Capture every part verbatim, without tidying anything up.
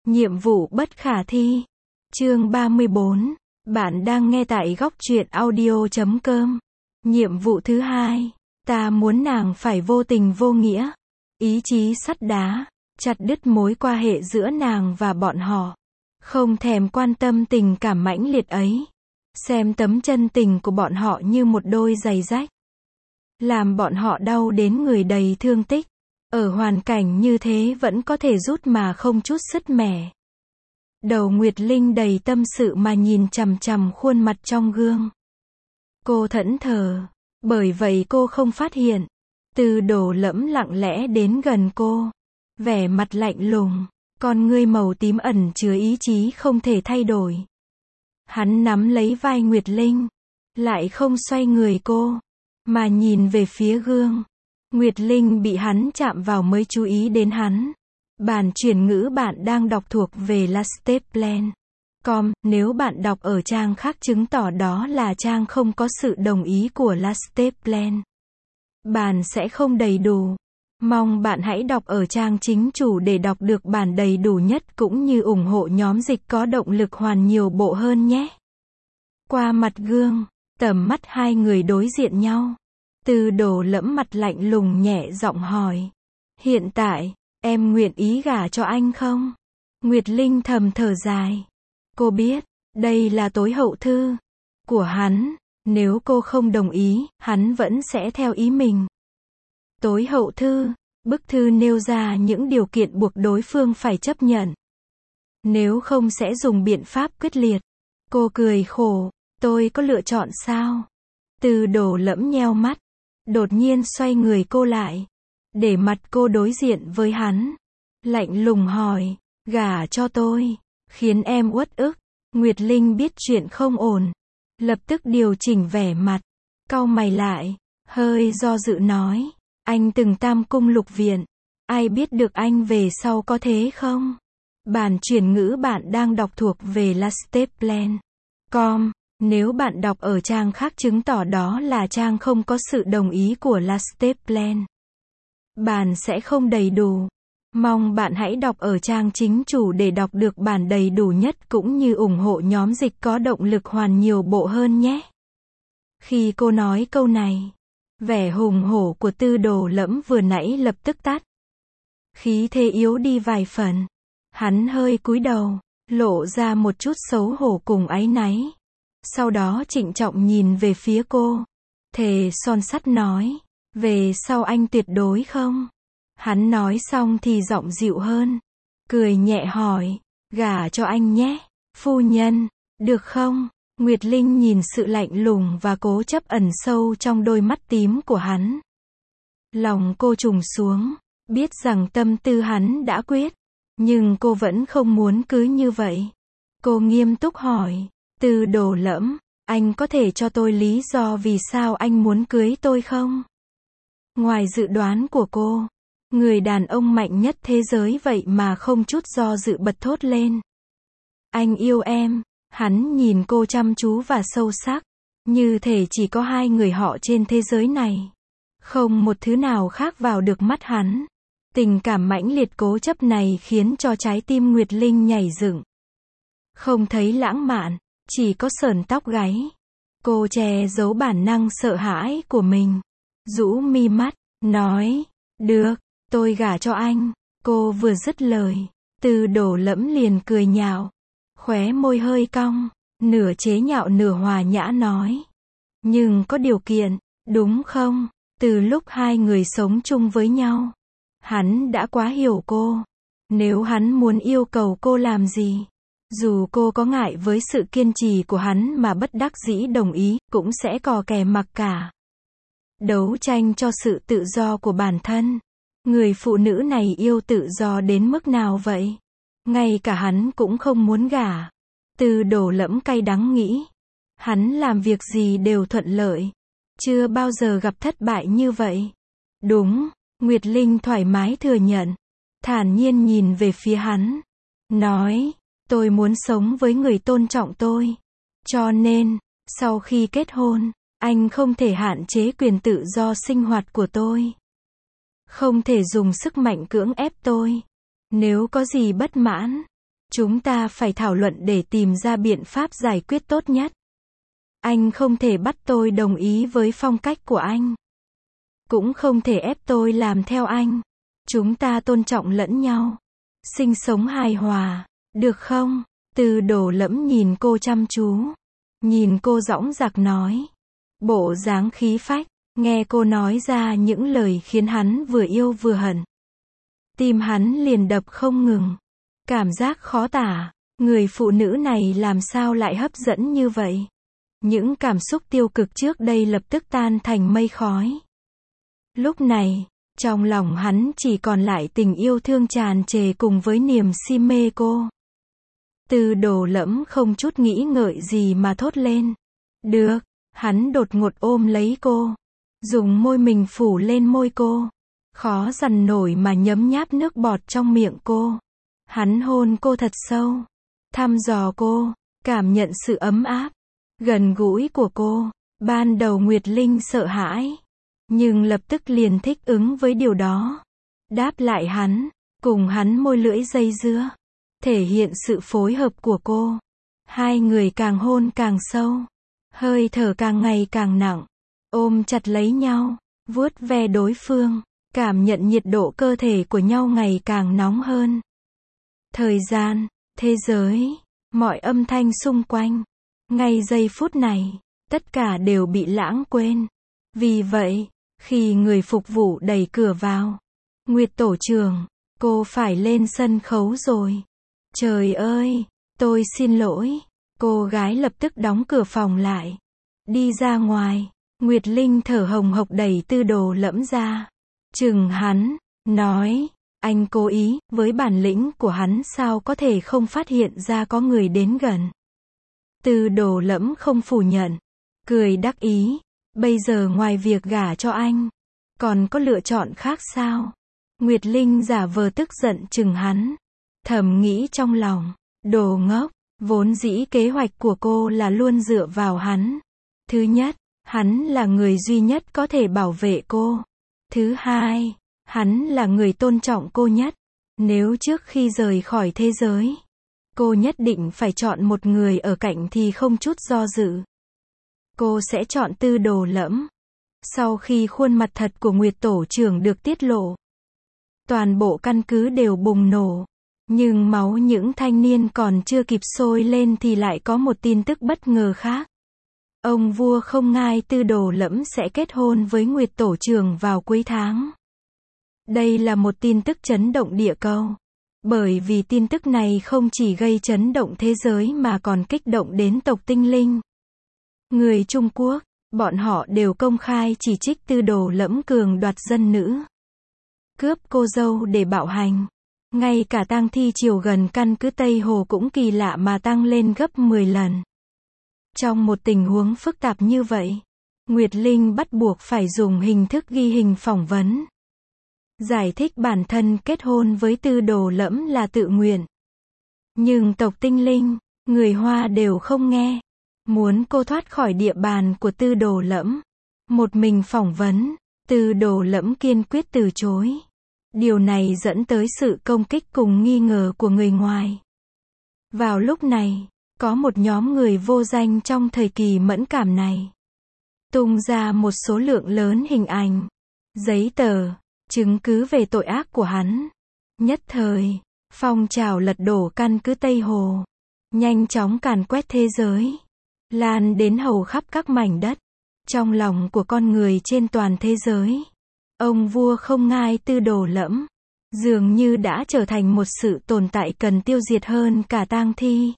Nhiệm vụ bất khả thi. Chương ba mươi bốn. Bạn đang nghe tại góc truyện audio chấm com. Nhiệm vụ thứ hai. Ta muốn nàng phải vô tình vô nghĩa. Ý chí sắt đá, chặt đứt mối quan hệ giữa nàng và bọn họ. Không thèm quan tâm tình cảm mãnh liệt ấy. Xem tấm chân tình của bọn họ như một đôi giày rách. Làm bọn họ đau đến người đầy thương tích. Ở hoàn cảnh như thế vẫn có thể rút mà không chút sứt mẻ. Đầu Nguyệt Linh đầy tâm sự mà nhìn chằm chằm khuôn mặt trong gương. Cô thẫn thờ, bởi vậy cô không phát hiện. Từ Đổ Lẫm lặng lẽ đến gần cô, vẻ mặt lạnh lùng, con ngươi màu tím ẩn chứa ý chí không thể thay đổi. Hắn nắm lấy vai Nguyệt Linh, lại không xoay người cô, mà nhìn về phía gương. Nguyệt Linh bị hắn chạm vào mới chú ý đến hắn. Bản chuyển ngữ bạn đang đọc thuộc về lasteplan chấm com, nếu bạn đọc ở trang khác chứng tỏ đó là trang không có sự đồng ý của lasteplan. Bản sẽ không đầy đủ. Mong bạn hãy đọc ở trang chính chủ để đọc được bản đầy đủ nhất cũng như ủng hộ nhóm dịch có động lực hoàn nhiều bộ hơn nhé. Qua mặt gương, tầm mắt hai người đối diện nhau. Từ Đổ Lẫm mặt lạnh lùng nhẹ giọng hỏi. Hiện tại, em nguyện ý gả cho anh không? Nguyệt Linh thầm thở dài. Cô biết, đây là tối hậu thư của hắn. Nếu cô không đồng ý, hắn vẫn sẽ theo ý mình. Tối hậu thư, bức thư nêu ra những điều kiện buộc đối phương phải chấp nhận. Nếu không sẽ dùng biện pháp quyết liệt. Cô cười khổ, tôi có lựa chọn sao? Từ Đổ Lẫm nheo mắt, đột nhiên xoay người cô lại, để mặt cô đối diện với hắn. Lạnh lùng hỏi, gả cho tôi, khiến em uất ức. Nguyệt Linh biết chuyện không ổn, lập tức điều chỉnh vẻ mặt, cau mày lại, hơi do dự nói, anh từng tam cung lục viện, ai biết được anh về sau có thế không? Bản chuyển ngữ bạn đang đọc thuộc về lasteplan chấm com, nếu bạn đọc ở trang khác chứng tỏ đó là trang không có sự đồng ý của lasteplan. Bản sẽ không đầy đủ. Mong bạn hãy đọc ở trang chính chủ để đọc được bản đầy đủ nhất cũng như ủng hộ nhóm dịch có động lực hoàn nhiều bộ hơn nhé. Khi cô nói câu này, vẻ hùng hổ của Từ Đổ Lẫm vừa nãy lập tức tắt. Khí thế yếu đi vài phần. Hắn hơi cúi đầu, lộ ra một chút xấu hổ cùng áy náy. Sau đó trịnh trọng nhìn về phía cô. Thề son sắt nói, về sau anh tuyệt đối không? Hắn nói xong thì giọng dịu hơn, cười nhẹ hỏi, gả cho anh nhé, phu nhân, được không? Nguyệt Linh nhìn sự lạnh lùng và cố chấp ẩn sâu trong đôi mắt tím của hắn. Lòng cô trùng xuống, biết rằng tâm tư hắn đã quyết, nhưng cô vẫn không muốn cứ như vậy. Cô nghiêm túc hỏi, Từ Đổ Lẫm, anh có thể cho tôi lý do vì sao anh muốn cưới tôi không? Ngoài dự đoán của cô, người đàn ông mạnh nhất thế giới vậy mà không chút do dự bật thốt lên. Anh yêu em. Hắn nhìn cô chăm chú và sâu sắc, như thể chỉ có hai người họ trên thế giới này. Không một thứ nào khác vào được mắt hắn. Tình cảm mãnh liệt cố chấp này khiến cho trái tim Nguyệt Linh nhảy dựng. Không thấy lãng mạn, chỉ có sởn tóc gáy. Cô che giấu bản năng sợ hãi của mình, rũ mi mắt, nói, được, tôi gả cho anh. Cô vừa dứt lời, Từ Đổ Lẫm liền cười nhạo, khóe môi hơi cong, nửa chế nhạo nửa hòa nhã nói. Nhưng có điều kiện, đúng không? Từ lúc hai người sống chung với nhau, hắn đã quá hiểu cô. Nếu hắn muốn yêu cầu cô làm gì, dù cô có ngại với sự kiên trì của hắn mà bất đắc dĩ đồng ý, cũng sẽ cò kè mặc cả. Đấu tranh cho sự tự do của bản thân. Người phụ nữ này yêu tự do đến mức nào vậy? Ngay cả hắn cũng không muốn gả. Từ Đổ Lẫm cay đắng nghĩ. Hắn làm việc gì đều thuận lợi. Chưa bao giờ gặp thất bại như vậy. Đúng, Nguyệt Linh thoải mái thừa nhận. Thản nhiên nhìn về phía hắn. Nói, tôi muốn sống với người tôn trọng tôi. Cho nên, sau khi kết hôn, anh không thể hạn chế quyền tự do sinh hoạt của tôi. Không thể dùng sức mạnh cưỡng ép tôi. Nếu có gì bất mãn, Chúng ta phải thảo luận để tìm ra biện pháp giải quyết tốt nhất. Anh không thể bắt tôi đồng ý với phong cách của anh. Cũng không thể ép tôi làm theo anh. Chúng ta tôn trọng lẫn nhau. Sinh sống hài hòa. Được không? Từ Đổ Lẫm nhìn cô chăm chú. Nhìn cô dõng dạc nói. Bộ dáng khí phách. Nghe cô nói ra những lời khiến hắn vừa yêu vừa hận. Tim hắn liền đập không ngừng. Cảm giác khó tả. Người phụ nữ này làm sao lại hấp dẫn như vậy? Những cảm xúc tiêu cực trước đây lập tức tan thành mây khói. Lúc này, trong lòng hắn chỉ còn lại tình yêu thương tràn trề cùng với niềm si mê cô. Từ Đổ Lẫm không chút nghĩ ngợi gì mà thốt lên. Được, hắn đột ngột ôm lấy cô. Dùng môi mình phủ lên môi cô. Khó dằn nổi mà nhấm nháp nước bọt trong miệng cô. Hắn hôn cô thật sâu. Thăm dò cô, cảm nhận sự ấm áp, gần gũi của cô. Ban đầu Nguyệt Linh sợ hãi. Nhưng lập tức liền thích ứng với điều đó. Đáp lại hắn, cùng hắn môi lưỡi dây dưa. Thể hiện sự phối hợp của cô. Hai người càng hôn càng sâu. Hơi thở càng ngày càng nặng. Ôm chặt lấy nhau, vuốt ve đối phương. Cảm nhận nhiệt độ cơ thể của nhau ngày càng nóng hơn. Thời gian, thế giới, mọi âm thanh xung quanh. Ngay giây phút này, tất cả đều bị lãng quên. Vì vậy, khi người phục vụ đẩy cửa vào. Nguyệt tổ trưởng, cô phải lên sân khấu rồi. Trời ơi, tôi xin lỗi. Cô gái lập tức đóng cửa phòng lại. Đi ra ngoài, Nguyệt Linh thở hồng hộc đẩy Từ Đổ Lẫm ra. Chừng hắn, nói, anh cố ý, với bản lĩnh của hắn sao có thể không phát hiện ra có người đến gần. Từ Đổ Lẫm không phủ nhận, cười đắc ý, bây giờ ngoài việc gả cho anh, còn có lựa chọn khác sao? Nguyệt Linh giả vờ tức giận chừng hắn, thầm nghĩ trong lòng, đồ ngốc, vốn dĩ kế hoạch của cô là luôn dựa vào hắn. Thứ nhất, hắn là người duy nhất có thể bảo vệ cô. Thứ hai, hắn là người tôn trọng cô nhất. Nếu trước khi rời khỏi thế giới, cô nhất định phải chọn một người ở cạnh thì không chút do dự. Cô sẽ chọn Từ Đổ Lẫm. Sau khi khuôn mặt thật của Nguyệt tổ trưởng được tiết lộ, toàn bộ căn cứ đều bùng nổ. Nhưng máu những thanh niên còn chưa kịp sôi lên thì lại có một tin tức bất ngờ khác. Ông vua không ngai Từ Đổ Lẫm sẽ kết hôn với Nguyệt tổ trưởng vào cuối tháng. Đây là một tin tức chấn động địa cầu. Bởi vì tin tức này không chỉ gây chấn động thế giới mà còn kích động đến tộc tinh linh. Người Trung Quốc, bọn họ đều công khai chỉ trích Từ Đổ Lẫm cường đoạt dân nữ. Cướp cô dâu để bạo hành. Ngay cả tang thi chiều gần căn cứ Tây Hồ cũng kỳ lạ mà tăng lên gấp mười lần. Trong một tình huống phức tạp như vậy, Nguyệt Linh bắt buộc phải dùng hình thức ghi hình phỏng vấn. Giải thích bản thân kết hôn với Từ Đổ Lẫm là tự nguyện. Nhưng tộc tinh linh, người Hoa đều không nghe. Muốn cô thoát khỏi địa bàn của Từ Đổ Lẫm. Một mình phỏng vấn, Từ Đổ Lẫm kiên quyết từ chối. Điều này dẫn tới sự công kích cùng nghi ngờ của người ngoài. Vào lúc này, có một nhóm người vô danh trong thời kỳ mẫn cảm này tung ra một số lượng lớn hình ảnh, giấy tờ, chứng cứ về tội ác của hắn. Nhất thời, phong trào lật đổ căn cứ Tây Hồ nhanh chóng càn quét thế giới, lan đến hầu khắp các mảnh đất trong lòng của con người trên toàn thế giới. Ông vua không ngai Từ Đổ Lẫm dường như đã trở thành một sự tồn tại cần tiêu diệt hơn cả tang thi.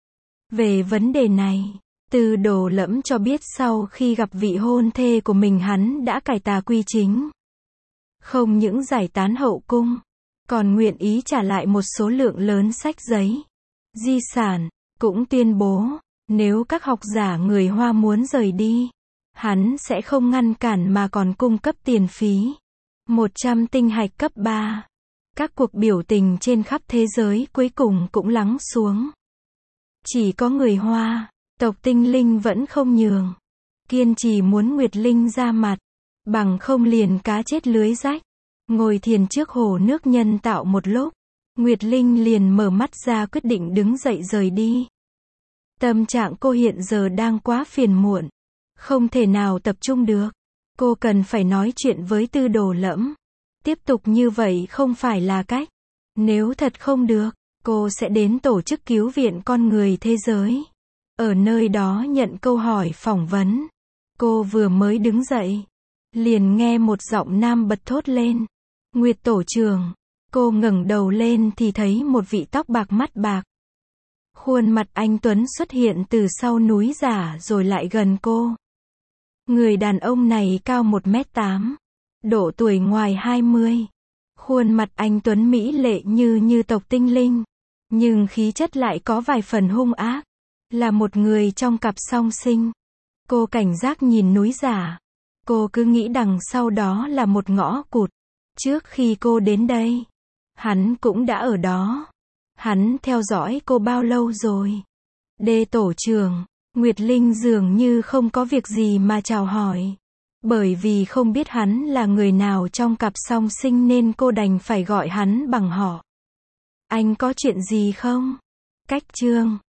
Về vấn đề này, Từ Đổ Lẫm cho biết sau khi gặp vị hôn thê của mình hắn đã cải tà quy chính. Không những giải tán hậu cung, còn nguyện ý trả lại một số lượng lớn sách giấy, di sản, cũng tuyên bố, nếu các học giả người Hoa muốn rời đi, hắn sẽ không ngăn cản mà còn cung cấp tiền phí. một trăm tinh hạch cấp ba. Các cuộc biểu tình trên khắp thế giới cuối cùng cũng lắng xuống. Chỉ có người Hoa, tộc tinh linh vẫn không nhường. Kiên trì muốn Nguyệt Linh ra mặt, bằng không liền cá chết lưới rách. Ngồi thiền trước hồ nước nhân tạo một lúc, Nguyệt Linh liền mở mắt ra quyết định đứng dậy rời đi. Tâm trạng cô hiện giờ đang quá phiền muộn. Không thể nào tập trung được. Cô cần phải nói chuyện với Tư Đồ Lẫm. Tiếp tục như vậy không phải là cách. Nếu thật không được, cô sẽ đến tổ chức cứu viện con người thế giới. Ở nơi đó nhận câu hỏi phỏng vấn. Cô vừa mới đứng dậy, liền nghe một giọng nam bật thốt lên. Nguyệt tổ trưởng. Cô ngẩng đầu lên thì thấy một vị tóc bạc mắt bạc. Khuôn mặt anh tuấn xuất hiện từ sau núi giả rồi lại gần cô. Người đàn ông này cao một mét tám. Độ tuổi ngoài hai mươi. Khuôn mặt anh tuấn mỹ lệ như như tộc tinh linh. Nhưng khí chất lại có vài phần hung ác. Là một người trong cặp song sinh. Cô cảnh giác nhìn núi giả. Cô cứ nghĩ đằng sau đó là một ngõ cụt. Trước khi cô đến đây, hắn cũng đã ở đó. Hắn theo dõi cô bao lâu rồi? Đê tổ trưởng. Nguyệt Linh dường như không có việc gì mà chào hỏi. Bởi vì không biết hắn là người nào trong cặp song sinh nên cô đành phải gọi hắn bằng họ. Anh có chuyện gì không? Cách Trương.